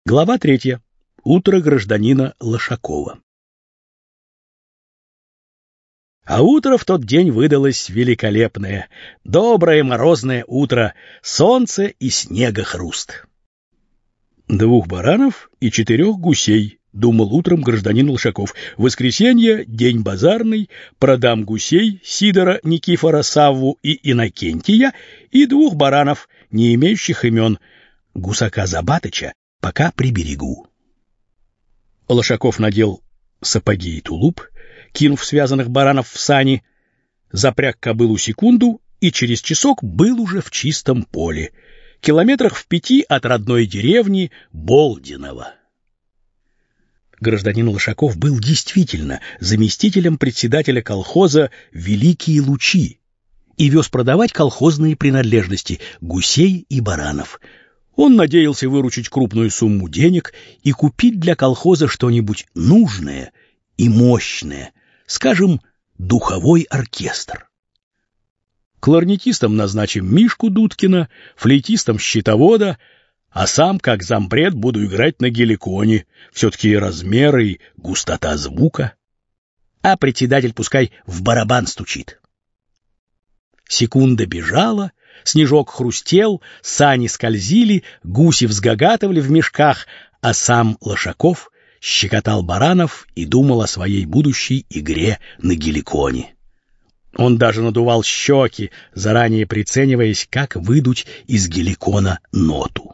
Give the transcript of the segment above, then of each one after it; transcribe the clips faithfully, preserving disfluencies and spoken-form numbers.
Глава третья. Утро гражданина Лошакова. А утро в тот день выдалось великолепное. Доброе морозное утро, солнце и снегохруст. Двух баранов и четырех гусей, думал утром гражданин Лошаков. Воскресенье, день базарный, продам гусей Сидора, Никифора, Савву и Иннокентия и двух баранов, не имеющих имен, гусака Забатыча, пока приберегу. Лошаков надел сапоги и тулуп, кинув связанных баранов в сани, запряг кобылу секунду и через часок был уже в чистом поле, километрах в пяти от родной деревни Болдиново. Гражданин Лошаков был действительно заместителем председателя колхоза «Великие лучи» и вез продавать колхозные принадлежности гусей и баранов. Он надеялся выручить крупную сумму денег и купить для колхоза что-нибудь нужное и мощное, скажем, духовой оркестр. Кларнетистом назначим Мишку Дудкина, флейтистом Щитовода, а сам, как зампред, буду играть на геликоне, все-таки размеры и густота звука. А председатель пускай в барабан стучит. Секунда бежала, снежок хрустел, сани скользили, гуси взгагатывали в мешках, а сам Лошаков щекотал баранов и думал о своей будущей игре на геликоне. Он даже надувал щеки, заранее прицениваясь, как выдуть из геликона ноту.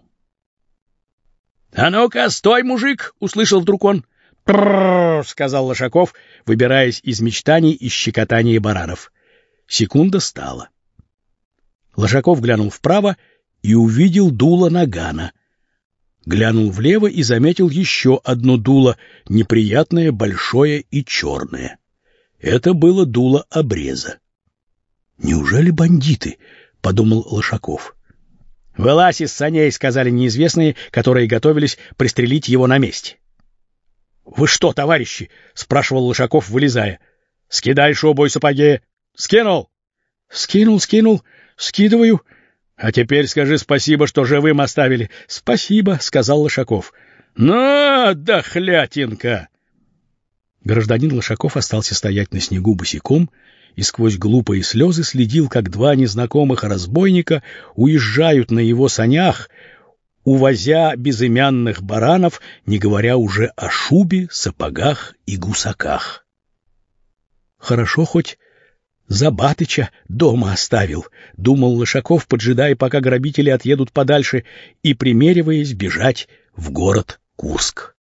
— А ну-ка, стой, мужик! — услышал вдруг он. — Пррррр! — сказал Лошаков, выбираясь из мечтаний и щекотания баранов. Секунда стала. Лошаков глянул вправо и увидел дуло нагана. Глянул влево и заметил еще одно дуло, неприятное, большое и черное. Это было дуло обреза. «Неужели бандиты?» — подумал Лошаков. «Вылазь из саней», — сказали неизвестные, которые готовились пристрелить его на месте. «Вы что, товарищи?» — спрашивал Лошаков, вылезая. «Скидай шубу и сапоги». «Скинул?» «Скинул, скинул. Скидываю. А теперь скажи спасибо, что живым оставили». «Спасибо», — сказал Лошаков. «Ну, дохлятинка!» Гражданин Лошаков остался стоять на снегу босиком и сквозь глупые слезы следил, как два незнакомых разбойника уезжают на его санях, увозя безымянных баранов, не говоря уже о шубе, сапогах и гусаках. Хорошо хоть Забатыча дома оставил, — думал Лошаков, поджидая, пока грабители отъедут подальше, и примериваясь бежать в город Курск.